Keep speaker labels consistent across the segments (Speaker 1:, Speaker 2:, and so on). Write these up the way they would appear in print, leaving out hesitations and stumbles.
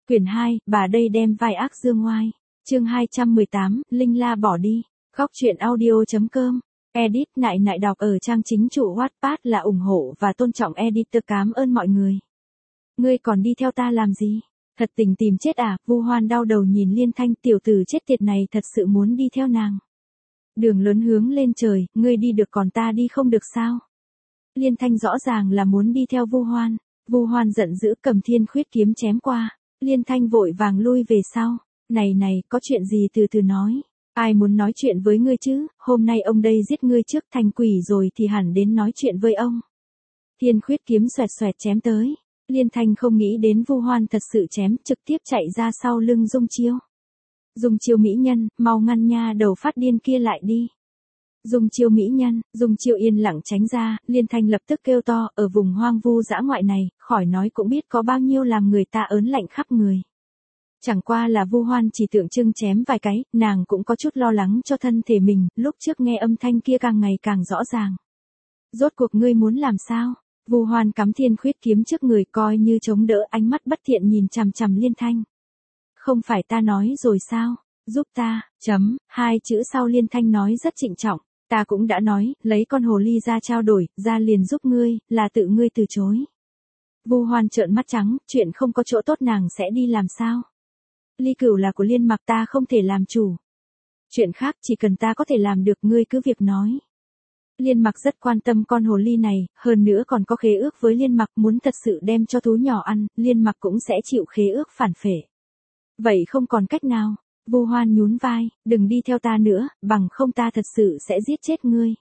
Speaker 1: Quyển 2, bà đây đem vai ác dương ngoai. Chương 218, Linh La bỏ đi. Góc truyện audio.com. Edit nại nại đọc ở trang chính chủ Wattpad là ủng hộ và tôn trọng editor, cảm ơn mọi người. Ngươi còn đi theo ta làm gì? Thật tình tìm chết à? Vu Hoan đau đầu nhìn Liên Thanh, tiểu tử chết tiệt này thật sự muốn đi theo nàng. Đường lớn hướng lên trời, ngươi đi được còn ta đi không được sao? Liên Thanh rõ ràng là muốn đi theo Vu Hoan. Vu Hoan giận dữ cầm thiên khuyết kiếm chém qua. Liên Thanh vội vàng lui về sau. Này, có chuyện gì từ từ nói. Ai muốn nói chuyện với ngươi chứ, hôm nay ông đây giết ngươi trước thành quỷ rồi thì hẳn đến nói chuyện với ông. Thiên khuyết kiếm xoẹt xoẹt chém tới. Liên Thanh không nghĩ đến Vu Hoan thật sự chém, trực tiếp chạy ra sau lưng Dung Chiêu. Dung Chiêu mỹ nhân, mau ngăn nha đầu phát điên kia lại đi. Dung Chiêu mỹ nhân, Dung Chiêu yên lặng tránh ra, Liên Thanh lập tức kêu to, ở vùng hoang vu dã ngoại này, khỏi nói cũng biết có bao nhiêu làm người ta ớn lạnh khắp người. Chẳng qua là Vu Hoan chỉ tượng trưng chém vài cái, nàng cũng có chút lo lắng cho thân thể mình, lúc trước nghe âm thanh kia càng ngày càng rõ ràng. Rốt cuộc ngươi muốn làm sao? Vu Hoan cắm thiên khuyết kiếm trước người coi như chống đỡ, ánh mắt bất thiện nhìn chằm chằm Liên Thanh. Không phải ta nói rồi sao? Giúp ta, hai chữ sau Liên Thanh nói rất trịnh trọng. Ta cũng đã nói, lấy con hồ ly ra trao đổi, ra liền giúp ngươi, là tự ngươi từ chối. Vu Hoan trợn mắt trắng, chuyện không có chỗ tốt nàng sẽ đi làm sao? Ly Cửu là của Liên Mặc, ta không thể làm chủ. Chuyện khác chỉ cần ta có thể làm được, ngươi cứ việc nói. Liên Mặc rất quan tâm con hồ ly này, hơn nữa còn có khế ước với Liên Mặc, muốn thật sự đem cho thú nhỏ ăn, Liên Mặc cũng sẽ chịu khế ước phản phệ. Vậy không còn cách nào. Vu Hoan nhún vai, đừng đi theo ta nữa, bằng không ta thật sự sẽ giết chết ngươi.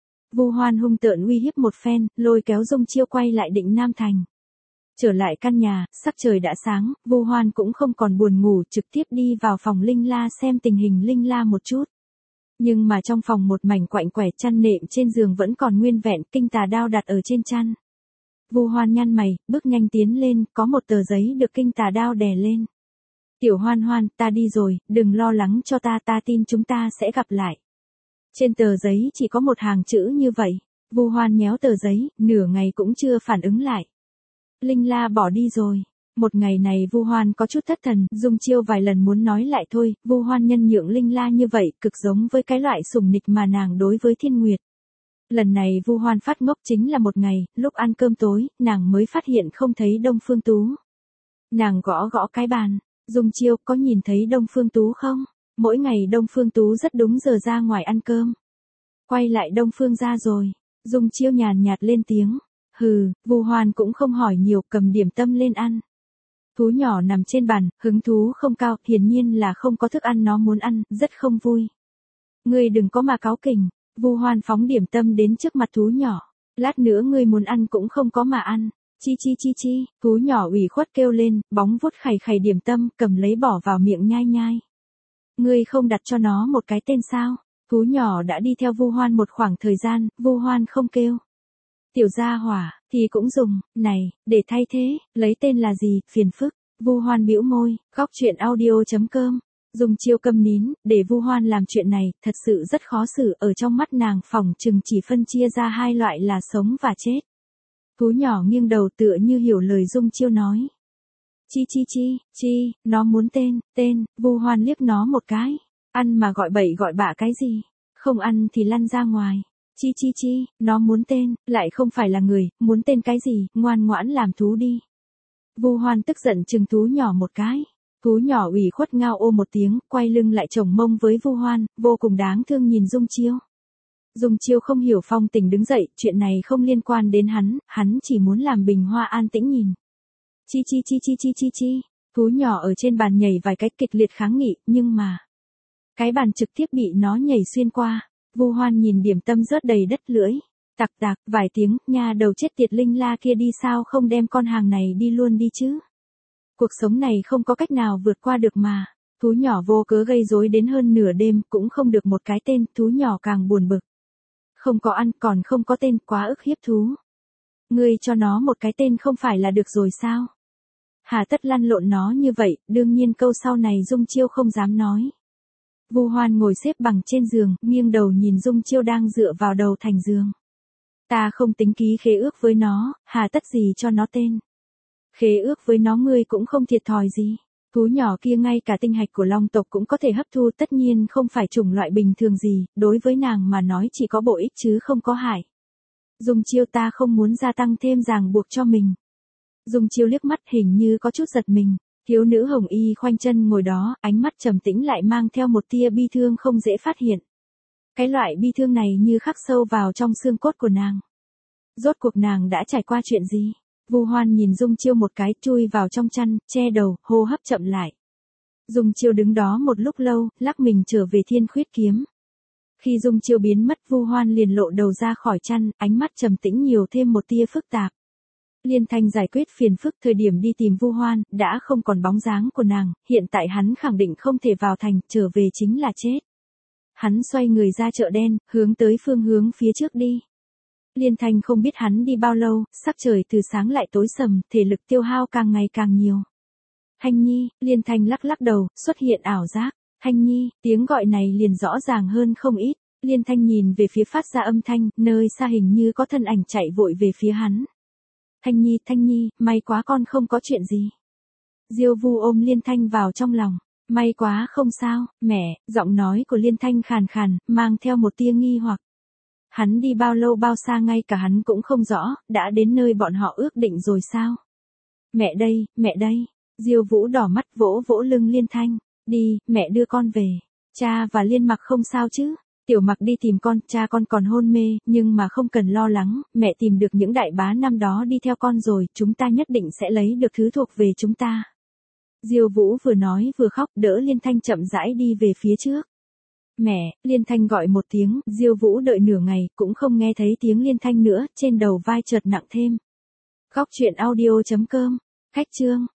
Speaker 1: Vu Hoan hung tợn uy hiếp một phen, lôi kéo Dung Chiêu quay lại Định Nam Thành. Trở lại căn nhà, sắc trời đã sáng, Vu Hoan cũng không còn buồn ngủ, trực tiếp đi vào phòng Linh La xem tình hình Linh La một chút. Nhưng mà trong phòng một mảnh quạnh quẻ, chăn nệm trên giường vẫn còn nguyên vẹn, kinh tà đao đặt ở trên chăn. Vu Hoan nhăn mày, bước nhanh tiến lên, có một tờ giấy được kinh tà đao đè lên. Tiểu Hoan Hoan, ta đi rồi, đừng lo lắng cho ta, ta tin chúng ta sẽ gặp lại. Trên tờ giấy chỉ có một hàng chữ như vậy. Vu Hoan nhéo tờ giấy, nửa ngày cũng chưa phản ứng lại. Linh La bỏ đi rồi. Một ngày này Vu Hoan có chút thất thần, Dung Chiêu vài lần muốn nói lại thôi, Vu Hoan nhân nhượng Linh La như vậy, cực giống với cái loại sủng nịch mà nàng đối với Thiên Nguyệt. Lần này Vu Hoan phát ngốc chính là một ngày, lúc ăn cơm tối, nàng mới phát hiện không thấy Đông Phương Tú. Nàng gõ gõ cái bàn. Dung Chiêu, có nhìn thấy Đông Phương Tú không? Mỗi ngày Đông Phương Tú rất đúng giờ ra ngoài ăn cơm. Quay lại Đông Phương ra rồi. Dung Chiêu nhàn nhạt lên tiếng. Hừ, Vu Hoan cũng không hỏi nhiều, cầm điểm tâm lên ăn. Thú nhỏ nằm trên bàn, hứng thú không cao, hiển nhiên là không có thức ăn nó muốn ăn, rất không vui. Ngươi đừng có mà cáu kỉnh. Vu Hoan phóng điểm tâm đến trước mặt thú nhỏ. Lát nữa ngươi muốn ăn cũng không có mà ăn. Chi, thú nhỏ ủy khuất kêu lên, bóng vuốt khày khày điểm tâm, cầm lấy bỏ vào miệng nhai nhai. Ngươi không đặt cho nó một cái tên sao? Thú nhỏ đã đi theo Vu Hoan một khoảng thời gian, Vu Hoan không kêu. Tiểu gia hỏa, thì cũng dùng, này, để thay thế, lấy tên là gì, phiền phức. Vu Hoan bĩu môi, góc truyện audio.com. Dung Chiêu câm nín, để Vu Hoan làm chuyện này, thật sự rất khó xử, ở trong mắt nàng phỏng chừng chỉ phân chia ra hai loại là sống và chết. Thú nhỏ nghiêng đầu tựa như hiểu lời Dung Chiêu nói. Chi, nó muốn tên, Vu Hoan liếc nó một cái. Ăn mà gọi bậy gọi bạ cái gì? Không ăn thì lăn ra ngoài. Chi, nó muốn tên, lại không phải là người, muốn tên cái gì, ngoan ngoãn làm thú đi. Vu Hoan tức giận chừng thú nhỏ một cái. Thú nhỏ ủy khuất ngao ô một tiếng, quay lưng lại chồng mông với Vu Hoan, vô cùng đáng thương nhìn Dung Chiêu. Dung Chiêu không hiểu phong tình đứng dậy, chuyện này không liên quan đến hắn chỉ muốn làm Bình Hoa an tĩnh nhìn. Chi. Thú nhỏ ở trên bàn nhảy vài cái kịch liệt kháng nghị, nhưng mà cái bàn trực tiếp bị nó nhảy xuyên qua. Vu Hoan nhìn điểm tâm rớt đầy đất lưỡi. Tạc, vài tiếng, nha đầu chết tiệt Linh La kia đi sao không đem con hàng này đi luôn đi chứ. Cuộc sống này không có cách nào vượt qua được mà. Thú nhỏ vô cớ gây rối đến hơn nửa đêm, cũng không được một cái tên, thú nhỏ càng buồn bực. Không có ăn, còn không có tên, quá ức hiếp thú. Ngươi cho nó một cái tên không phải là được rồi sao? Hà tất lăn lộn nó như vậy, đương nhiên câu sau này Dung Chiêu không dám nói. Vu Hoan ngồi xếp bằng trên giường, nghiêng đầu nhìn Dung Chiêu đang dựa vào đầu thành giường. Ta không tính ký khế ước với nó, hà tất gì cho nó tên. Khế ước với nó ngươi cũng không thiệt thòi gì. Thú nhỏ kia ngay cả tinh hạch của long tộc cũng có thể hấp thu, tất nhiên không phải chủng loại bình thường gì, đối với nàng mà nói chỉ có bổ ích chứ không có hại. Dung Chiêu, ta không muốn gia tăng thêm ràng buộc cho mình. Dung Chiêu liếc mắt hình như có chút giật mình, thiếu nữ hồng y khoanh chân ngồi đó, ánh mắt trầm tĩnh lại mang theo một tia bi thương không dễ phát hiện. Cái loại bi thương này như khắc sâu vào trong xương cốt của nàng. Rốt cuộc nàng đã trải qua chuyện gì? Vu Hoan nhìn Dung Chiêu một cái, chui vào trong chăn, che đầu, hô hấp chậm lại. Dung Chiêu đứng đó một lúc lâu, lắc mình trở về Thiên Khuyết kiếm. Khi Dung Chiêu biến mất, Vu Hoan liền lộ đầu ra khỏi chăn, ánh mắt trầm tĩnh nhiều thêm một tia phức tạp. Liên Thanh giải quyết phiền phức thời điểm đi tìm Vu Hoan, đã không còn bóng dáng của nàng, hiện tại hắn khẳng định không thể vào thành, trở về chính là chết. Hắn xoay người ra chợ đen, hướng tới phương hướng phía trước đi. Liên Thanh không biết hắn đi bao lâu, sắc trời từ sáng lại tối sầm, thể lực tiêu hao càng ngày càng nhiều. Thanh Nhi, Liên Thanh lắc lắc đầu, xuất hiện ảo giác. Thanh Nhi, tiếng gọi này liền rõ ràng hơn không ít. Liên Thanh nhìn về phía phát ra âm thanh, nơi xa hình như có thân ảnh chạy vội về phía hắn. Thanh Nhi, may quá con không có chuyện gì. Diêu Vu ôm Liên Thanh vào trong lòng. May quá không sao, mẹ, giọng nói của Liên Thanh khàn khàn, mang theo một tia nghi hoặc. Hắn đi bao lâu bao xa ngay cả hắn cũng không rõ, đã đến nơi bọn họ ước định rồi sao? Mẹ đây, Diêu Vũ đỏ mắt vỗ vỗ lưng Liên Thanh, đi, mẹ đưa con về. Cha và Liên Mặc không sao chứ? Tiểu Mặc đi tìm con, cha con còn hôn mê, nhưng mà không cần lo lắng, mẹ tìm được những đại bá năm đó đi theo con rồi, chúng ta nhất định sẽ lấy được thứ thuộc về chúng ta. Diêu Vũ vừa nói vừa khóc, đỡ Liên Thanh chậm rãi đi về phía trước. Mẹ, Liên Thanh gọi một tiếng, Diêu Vũ đợi nửa ngày, cũng không nghe thấy tiếng Liên Thanh nữa, trên đầu vai chợt nặng thêm. Góc truyện audio.com, khách chương.